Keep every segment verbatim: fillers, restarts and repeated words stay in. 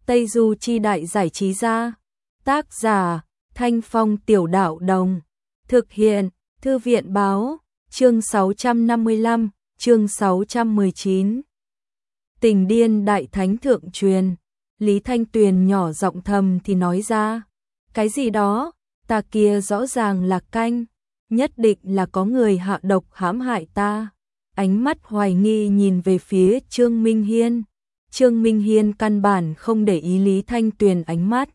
Tây Du Chi Đại Giải Trí Gia. Tác giả Thanh Phong Tiểu Đạo Đồng. Thực hiện Thư viện Báo. Chương sáu trăm năm mươi lăm, chương sáu trăm mười chín. Tình điên đại thánh thượng truyền. Lý Thanh Tuyền nhỏ giọng thầm thì nói ra. Cái gì đó, ta kia rõ ràng là canh. Nhất định là có người hạ độc hãm hại ta. Ánh mắt hoài nghi nhìn về phía Trương Minh Hiên. Trương Minh Hiên căn bản không để ý Lý Thanh Tuyền ánh mắt.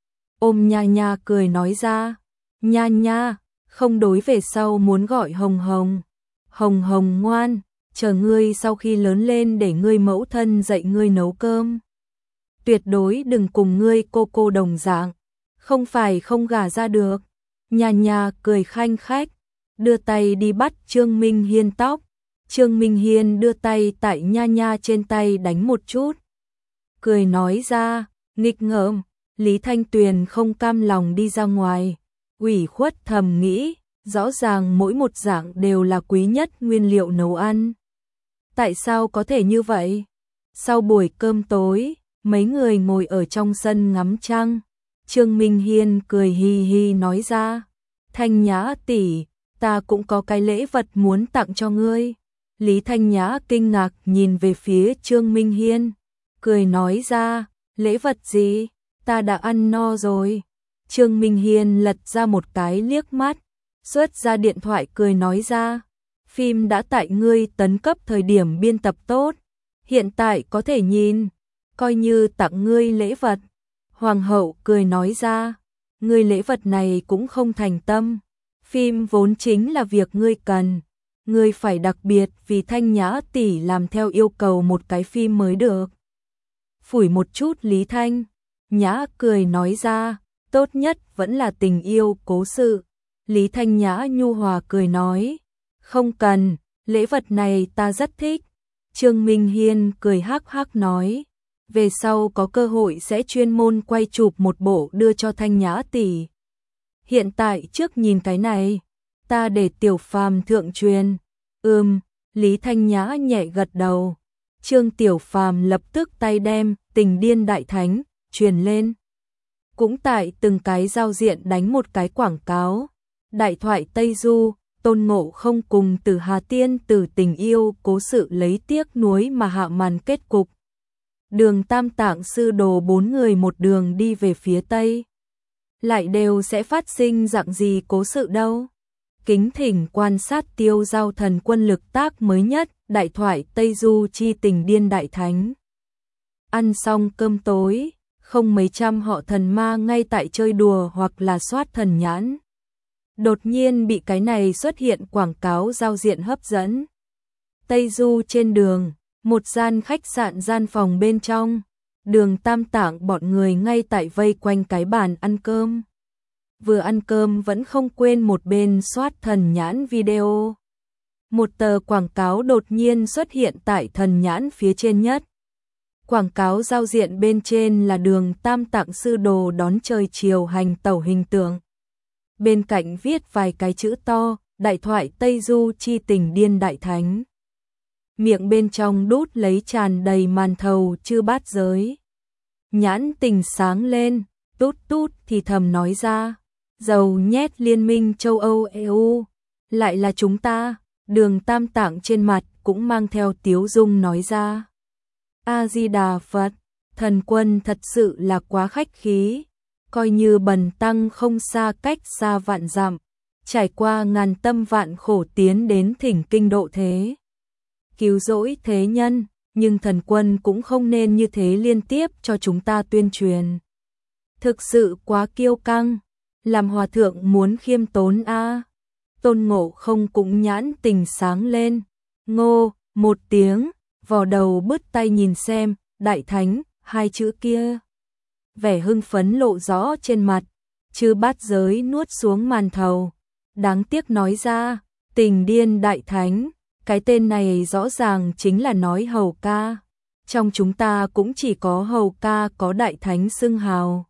Ôm Nha Nha cười nói ra. Nha Nha, không đối về sau muốn gọi Hồng Hồng. Hồng Hồng ngoan, chờ ngươi sau khi lớn lên để ngươi mẫu thân dạy ngươi nấu cơm. Tuyệt đối đừng cùng ngươi cô cô đồng dạng, không phải không gả ra được. Nha Nha cười khanh khách, đưa tay đi bắt Trương Minh Hiên tóc. Trương Minh Hiên đưa tay tại Nha Nha trên tay đánh một chút. Cười nói ra, nghịch ngợm. Lý Thanh Tuyền không cam lòng đi ra ngoài, ủy khuất thầm nghĩ, rõ ràng mỗi một dạng đều là quý nhất nguyên liệu nấu ăn. Tại sao có thể như vậy? Sau buổi cơm tối, mấy người ngồi ở trong sân ngắm trăng. Trương Minh Hiên cười hi hi nói ra, Thanh Nhã tỷ, ta cũng có cái lễ vật muốn tặng cho ngươi. Lý Thanh Nhã kinh ngạc nhìn về phía Trương Minh Hiên, cười nói ra, lễ vật gì? Ta đã ăn no rồi. Trương Minh Hiên lật ra một cái liếc mắt, xuất ra điện thoại cười nói ra, phim đã tại ngươi tấn cấp thời điểm biên tập tốt, hiện tại có thể nhìn, coi như tặng ngươi lễ vật. Hoàng hậu cười nói ra, ngươi lễ vật này cũng không thành tâm, phim vốn chính là việc ngươi cần, ngươi phải đặc biệt vì Thanh Nhã tỷ làm theo yêu cầu một cái phim mới được. Phủi một chút Lý Thanh Nhã cười nói ra, tốt nhất vẫn là tình yêu cố sự. Lý Thanh Nhã nhu hòa cười nói, không cần, lễ vật này ta rất thích. Trương Minh Hiên cười hắc hắc nói, về sau có cơ hội sẽ chuyên môn quay chụp một bộ đưa cho Thanh Nhã tỷ. Hiện tại trước nhìn cái này, ta để Tiểu Phàm thượng truyền. Ừm, Lý Thanh Nhã nhẹ gật đầu. Trương Tiểu Phàm lập tức tay đem Tình Điên Đại Thánh truyền lên. Cũng tại từng cái giao diện đánh một cái quảng cáo. Đại thoại Tây Du, Tôn Ngộ Không cùng Tử Hà Tiên Tử tình yêu cố sự lấy tiếc nuối mà hạ màn kết cục. Đường Tam Tạng Sư Đồ bốn người một đường đi về phía Tây. Lại đều sẽ phát sinh dạng gì cố sự đâu. Kính thỉnh quan sát Tiêu Giao Thần Quân lực tác mới nhất, Đại thoại Tây Du chi Tình Điên Đại Thánh. Ăn xong cơm tối, không mấy trăm họ thần ma ngay tại chơi đùa hoặc là soát thần nhãn. Đột nhiên bị cái này xuất hiện quảng cáo giao diện hấp dẫn. Tây Du trên đường, một gian khách sạn gian phòng bên trong, Đường Tam Tạng bọn người ngay tại vây quanh cái bàn ăn cơm. Vừa ăn cơm vẫn không quên một bên soát thần nhãn video. Một tờ quảng cáo đột nhiên xuất hiện tại thần nhãn phía trên nhất. Quảng cáo giao diện bên trên là Đường Tam Tạng Sư Đồ đón trời chiều hành tẩu hình tượng. Bên cạnh viết vài cái chữ to, Đại thoại Tây Du chi Tình Điên Đại Thánh. Miệng bên trong đút lấy tràn đầy màn thầu chư bát giới. Nhãn tình sáng lên, tút tút thì thầm nói ra, dầu nhét Liên minh châu Âu e u, lại là chúng ta. Đường Tam Tạng trên mặt cũng mang theo tiếu dung nói ra. A-di-đà Phật, thần quân thật sự là quá khách khí, coi như bần tăng không xa cách xa vạn dặm, trải qua ngàn tâm vạn khổ tiến đến thỉnh kinh độ thế. Cứu rỗi thế nhân, nhưng thần quân cũng không nên như thế liên tiếp cho chúng ta tuyên truyền. Thực sự quá kiêu căng, làm hòa thượng muốn khiêm tốn a. Tôn Ngộ Không cũng nhãn tình sáng lên, ngô, một tiếng, vò đầu bứt tay nhìn xem, Đại Thánh, hai chữ kia. Vẻ hưng phấn lộ rõ trên mặt, chư bát giới nuốt xuống màn thầu. Đáng tiếc nói ra, Tình Điên Đại Thánh, cái tên này rõ ràng chính là nói hầu ca. Trong chúng ta cũng chỉ có hầu ca có Đại Thánh xưng hào.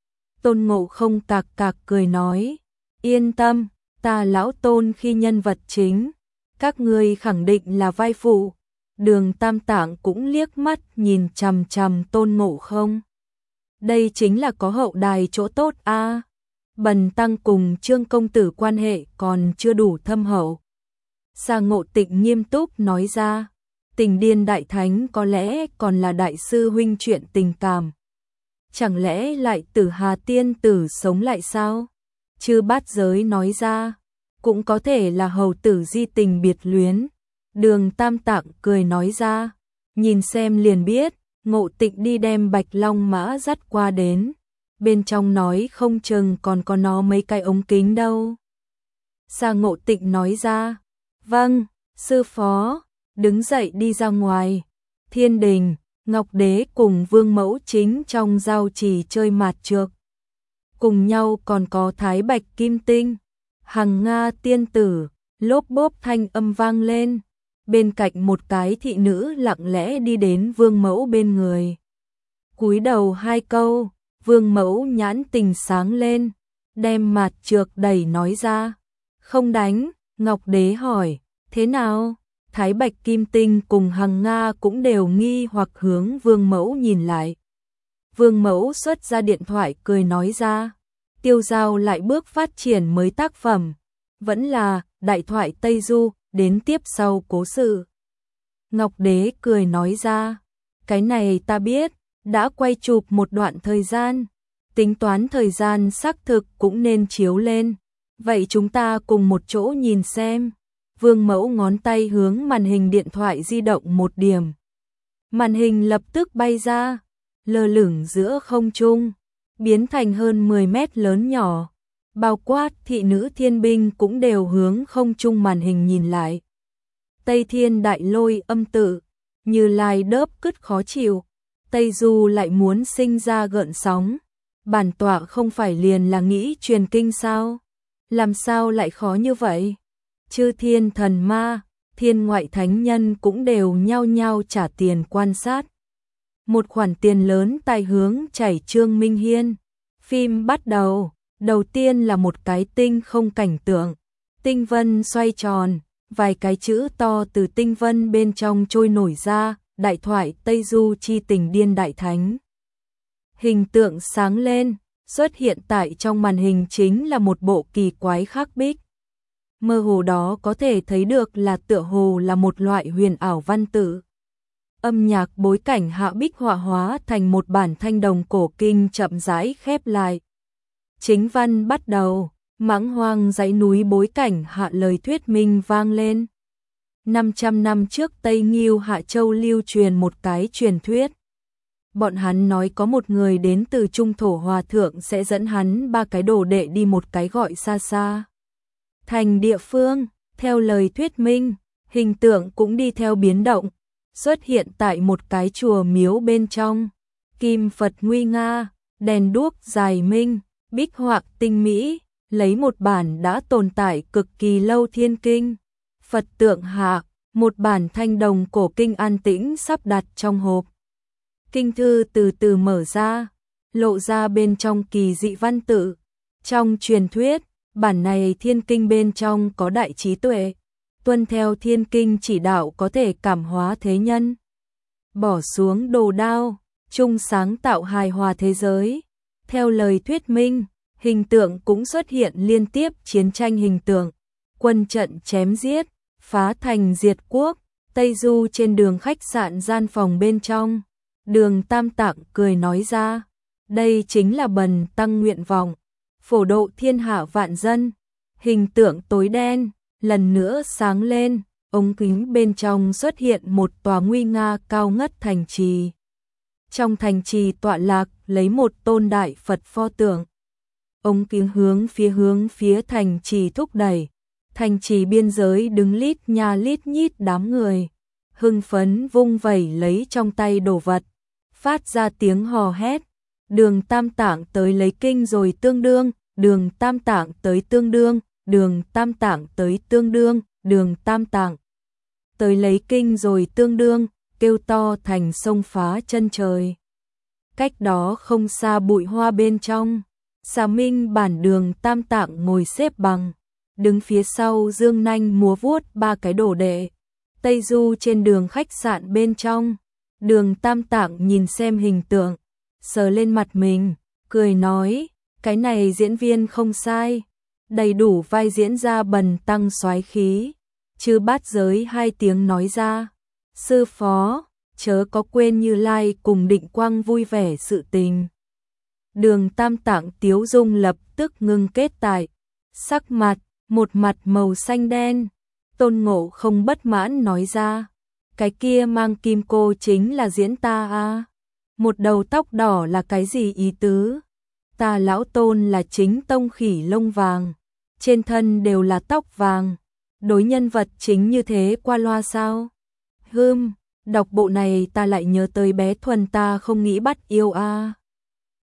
Tôn Ngộ Không cạc cạc cười nói, yên tâm, ta lão Tôn khi nhân vật chính, các ngươi khẳng định là vai phụ. Đường Tam Tạng cũng liếc mắt nhìn chằm chằm Tôn Ngộ Không. Đây chính là có hậu đài chỗ tốt a. Bần tăng cùng Trương công tử quan hệ còn chưa đủ thâm hậu. Sa Ngộ Tịnh nghiêm túc nói ra, Tình Điên Đại Thánh có lẽ còn là đại sư huynh chuyện tình cảm. Chẳng lẽ lại Tử Hà tiên tử sống lại sao? Chư Bát Giới nói ra, cũng có thể là hầu tử di tình biệt luyến. Đường Tam Tạng cười nói ra, nhìn xem liền biết, Ngộ Tịnh đi đem Bạch Long Mã dắt qua đến. Bên trong nói không chừng còn có nó mấy cái ống kính đâu. Sa Ngộ Tịnh nói ra, vâng, sư phó, đứng dậy đi ra ngoài. Thiên đình, Ngọc Đế cùng Vương Mẫu chính trong giao trì chơi mạt trược. Cùng nhau còn có Thái Bạch Kim Tinh, Hằng Nga tiên tử, lốp bốp thanh âm vang lên. Bên cạnh một cái thị nữ lặng lẽ đi đến Vương Mẫu bên người. Cúi đầu hai câu, Vương Mẫu nhãn tình sáng lên, đem mạt trược đẩy nói ra. Không đánh, Ngọc Đế hỏi, thế nào? Thái Bạch Kim Tinh cùng Hằng Nga cũng đều nghi hoặc hướng Vương Mẫu nhìn lại. Vương Mẫu xuất ra điện thoại cười nói ra, Tiêu Giao lại bước phát triển mới tác phẩm, vẫn là Đại thoại Tây Du, đến tiếp sau cố sự. Ngọc Đế cười nói ra, cái này ta biết, đã quay chụp một đoạn thời gian, tính toán thời gian xác thực cũng nên chiếu lên, vậy chúng ta cùng một chỗ nhìn xem. Vương Mẫu ngón tay hướng màn hình điện thoại di động một điểm. Màn hình lập tức bay ra, lơ lửng giữa không trung, biến thành hơn mười mét lớn nhỏ. Bao quát thị nữ thiên binh cũng đều hướng không trung màn hình nhìn lại. Tây Thiên Đại Lôi âm tự, Như Lai đớp cứt khó chịu, Tây Du lại muốn sinh ra gợn sóng. Bản tọa không phải liền là nghĩ truyền kinh sao? Làm sao lại khó như vậy? Chư thiên thần ma, thiên ngoại thánh nhân cũng đều nhao nhao trả tiền quan sát. Một khoản tiền lớn tài hướng chảy Trương Minh Hiên. Phim bắt đầu, đầu tiên là một cái tinh không cảnh tượng. Tinh vân xoay tròn, vài cái chữ to từ tinh vân bên trong trôi nổi ra, Đại thoại Tây Du chi Tình Điên Đại Thánh. Hình tượng sáng lên, xuất hiện tại trong màn hình chính là một bộ kỳ quái khắc bích. Mơ hồ đó có thể thấy được là tựa hồ là một loại huyền ảo văn tự. Âm nhạc bối cảnh hạ bích họa hóa thành một bản thanh đồng cổ kinh chậm rãi khép lại. Chính văn bắt đầu, mãng hoang dãy núi bối cảnh hạ lời thuyết minh vang lên. năm trăm năm trước Tây Nghiêu Hạ Châu lưu truyền một cái truyền thuyết. Bọn hắn nói có một người đến từ Trung Thổ Hòa Thượng sẽ dẫn hắn ba cái đồ đệ đi một cái gọi xa xa thành địa phương. Theo lời thuyết minh, hình tượng cũng đi theo biến động, xuất hiện tại một cái chùa miếu bên trong. Kim Phật nguy nga, đèn đuốc dài minh, bích họa tinh mỹ, lấy một bản đã tồn tại cực kỳ lâu thiên kinh. Phật tượng hạ, một bản thanh đồng cổ kinh an tĩnh sắp đặt trong hộp. Kinh thư từ từ mở ra, lộ ra bên trong kỳ dị văn tự. Trong truyền thuyết, bản này thiên kinh bên trong có đại trí tuệ, tuân theo thiên kinh chỉ đạo có thể cảm hóa thế nhân. Bỏ xuống đồ đao, chung sáng tạo hài hòa thế giới. Theo lời thuyết minh, hình tượng cũng xuất hiện liên tiếp chiến tranh hình tượng, quân trận chém giết, phá thành diệt quốc. Tây Du trên đường khách sạn gian phòng bên trong, Đường Tam Tạng cười nói ra, đây chính là bần tăng nguyện vọng, phổ độ thiên hạ vạn dân. Hình tượng tối đen, lần nữa sáng lên, ống kính bên trong xuất hiện một tòa nguy nga cao ngất thành trì. Trong thành trì tọa lạc lấy một tôn đại Phật pho tượng. Ống kính hướng phía hướng phía thành trì thúc đẩy. Thành trì biên giới đứng lít nha lít nhít đám người, hưng phấn vung vẩy lấy trong tay đồ vật, phát ra tiếng hò hét. Đường Tam Tạng tới lấy kinh rồi tương đương, Đường Tam Tạng tới tương đương, Đường Tam Tạng tới tương đương, Đường Tam Tạng tới lấy kinh rồi tương đương, kêu to thành sông phá chân trời. Cách đó không xa bụi hoa bên trong, Xà Minh bản Đường Tam Tạng ngồi xếp bằng, đứng phía sau dương nanh múa vuốt ba cái đồ đệ. Tây Du trên đường khách sạn bên trong, Đường Tam Tạng nhìn xem hình tượng, sờ lên mặt mình, cười nói, cái này diễn viên không sai, đầy đủ vai diễn ra bần tăng soái khí. Chư Bát Giới hai tiếng nói ra, sư phó, chớ có quên Như Lai cùng Định Quang vui vẻ sự tình. Đường Tam Tạng tiếu dung lập tức ngưng kết tại sắc mặt, một mặt màu xanh đen. Tôn Ngộ Không bất mãn nói ra, cái kia mang kim cô chính là diễn ta a. Một đầu tóc đỏ là cái gì ý tứ? Ta lão Tôn là chính tông khỉ lông vàng, trên thân đều là tóc vàng, đối nhân vật chính như thế qua loa sao? Hưm, đọc bộ này ta lại nhớ tới bé Thuần ta không nghĩ bắt yêu a.